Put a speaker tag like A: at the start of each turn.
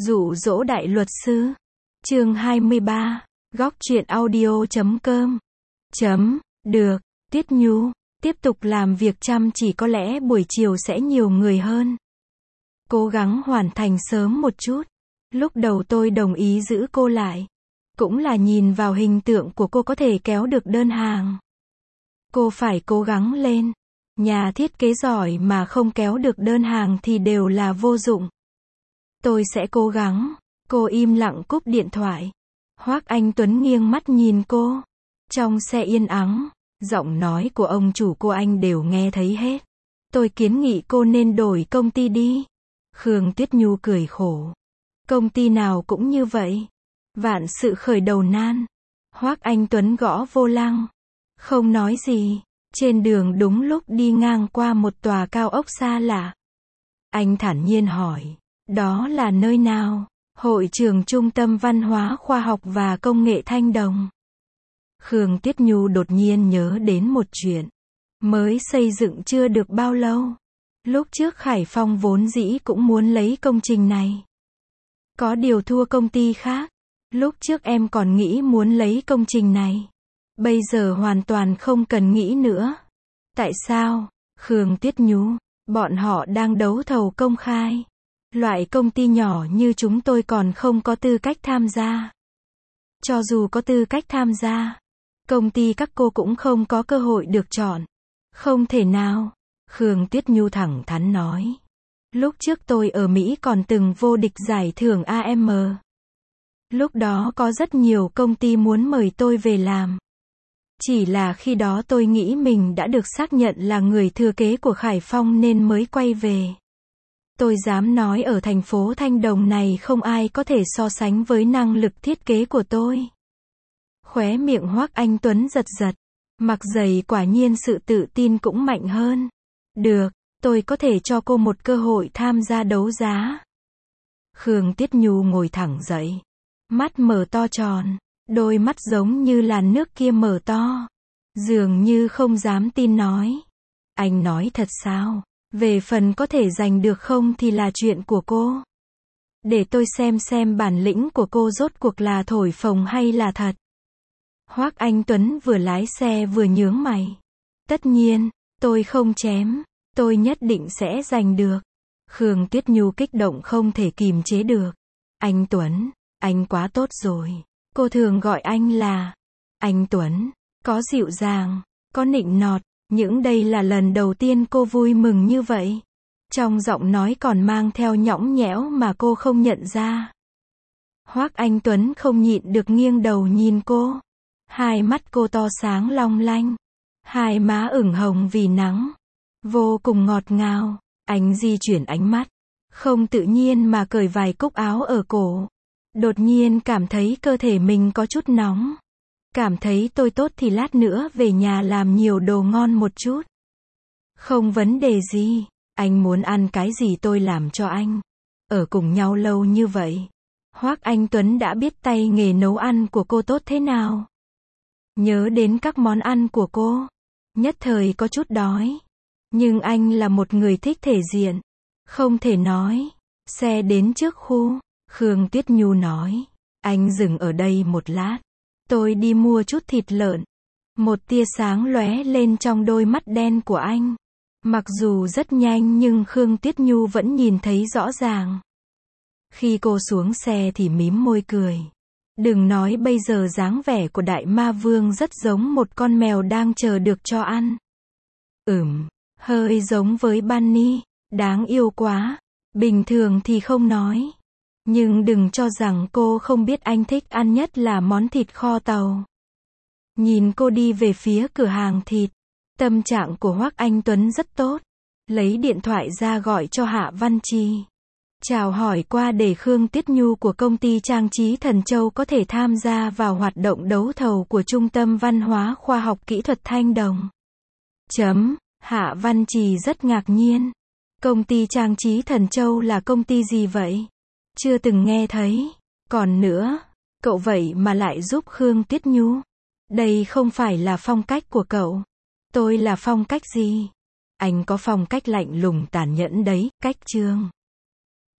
A: Dụ dỗ đại luật sư. Chương 23. Góc truyện audio.com. Được, Tuyết Nhu, tiếp tục làm việc chăm chỉ, có lẽ buổi chiều sẽ nhiều người hơn. Cố gắng hoàn thành sớm một chút. Lúc đầu tôi đồng ý giữ cô lại. Cũng là nhìn vào hình tượng của cô có thể kéo được đơn hàng. Cô phải cố gắng lên. Nhà thiết kế giỏi mà không kéo được đơn hàng thì đều là vô dụng. Tôi sẽ cố gắng. Cô im lặng cúp điện thoại. Hoác Anh Tuấn nghiêng mắt nhìn cô. Trong xe yên ắng, giọng nói của ông chủ cô anh đều nghe thấy hết. Tôi kiến nghị cô nên đổi công ty đi. Khương Tuyết Nhu cười khổ. Công ty nào cũng như vậy. Vạn sự khởi đầu nan. Hoác Anh Tuấn gõ vô lăng. Không nói gì. Trên đường đúng lúc đi ngang qua một tòa cao ốc xa lạ. Anh thản nhiên hỏi. Đó là nơi nào? Hội trường Trung tâm Văn hóa Khoa học và Công nghệ Thanh Đồng. Khương Tuyết Nhu đột nhiên nhớ đến một chuyện. Mới xây dựng chưa được bao lâu. Lúc trước Khải Phong vốn dĩ cũng muốn lấy công trình này. Có điều thua công ty khác. Lúc trước em còn nghĩ muốn lấy công trình này. Bây giờ hoàn toàn không cần nghĩ nữa. Tại sao? Khương Tuyết Nhu, bọn họ đang đấu thầu công khai. Loại công ty nhỏ như chúng tôi còn không có tư cách tham gia. Cho dù có tư cách tham gia, công ty các cô cũng không có cơ hội được chọn. Không thể nào. Khương Tuyết Nhu thẳng thắn nói. Lúc trước tôi ở Mỹ còn từng vô địch giải thưởng AM. Lúc đó có rất nhiều công ty muốn mời tôi về làm. Chỉ là khi đó tôi nghĩ mình đã được xác nhận là người thừa kế của Khải Phong nên mới quay về. Tôi dám nói ở thành phố Thanh Đồng này không ai có thể so sánh với năng lực thiết kế của tôi. Khóe miệng Hoác Anh Tuấn giật giật. Mặc dày quả nhiên sự tự tin cũng mạnh hơn. Được, tôi có thể cho cô một cơ hội tham gia đấu giá. Khương Tuyết Nhu ngồi thẳng dậy. Mắt mở to tròn. Đôi mắt giống như làn nước kia mở to. Dường như không dám tin nói. Anh nói thật sao? Về phần có thể giành được không thì là chuyện của cô. Để tôi xem bản lĩnh của cô rốt cuộc là thổi phồng hay là thật. Hoác Anh Tuấn vừa lái xe vừa nhướng mày. Tất nhiên, tôi không chém. Tôi nhất định sẽ giành được. Khương Tuyết Nhu kích động không thể kìm chế được. Anh Tuấn, anh quá tốt rồi. Cô thường gọi anh là anh Tuấn. Có dịu dàng, có nịnh nọt. Nhưng đây là lần đầu tiên cô vui mừng như vậy. Trong giọng nói còn mang theo nhõng nhẽo mà cô không nhận ra. Hoác Anh Tuấn không nhịn được nghiêng đầu nhìn cô. Hai mắt cô to sáng long lanh. Hai má ửng hồng vì nắng. Vô cùng ngọt ngào. Anh di chuyển ánh mắt. Không tự nhiên mà cởi vài cúc áo ở cổ. Đột nhiên cảm thấy cơ thể mình có chút nóng. Cảm thấy tôi tốt thì lát nữa về nhà làm nhiều đồ ngon một chút. Không vấn đề gì. Anh muốn ăn cái gì tôi làm cho anh. Ở cùng nhau lâu như vậy. Hoác Anh Tuấn đã biết tay nghề nấu ăn của cô tốt thế nào. Nhớ đến các món ăn của cô. Nhất thời có chút đói. Nhưng anh là một người thích thể diện. Không thể nói. Xe đến trước khu. Khương Tuyết Nhu nói. Anh dừng ở đây một lát. Tôi đi mua chút thịt lợn. Một tia sáng lóe lên trong đôi mắt đen của anh. Mặc dù rất nhanh nhưng Khương Tuyết Nhu vẫn nhìn thấy rõ ràng. Khi cô xuống xe thì mím môi cười. Đừng nói bây giờ dáng vẻ của Đại Ma Vương rất giống một con mèo đang chờ được cho ăn. Hơi giống với Bunny. Đáng yêu quá. Bình thường thì không nói. Nhưng đừng cho rằng cô không biết anh thích ăn nhất là món thịt kho tàu. Nhìn cô đi về phía cửa hàng thịt. Tâm trạng của Hoác Anh Tuấn rất tốt. Lấy điện thoại ra gọi cho Hạ Văn Trì. Chào hỏi qua để Khương Tuyết Nhu của công ty trang trí Thần Châu có thể tham gia vào hoạt động đấu thầu của Trung tâm Văn hóa Khoa học Kỹ thuật Thanh Đồng. Hạ Văn Trì rất ngạc nhiên. Công ty trang trí Thần Châu là công ty gì vậy? Chưa từng nghe thấy. Còn nữa, cậu vậy mà lại giúp Khương Tuyết Nhu. Đây không phải là phong cách của cậu. Tôi là phong cách gì? Anh có phong cách lạnh lùng tàn nhẫn đấy, cách Trương.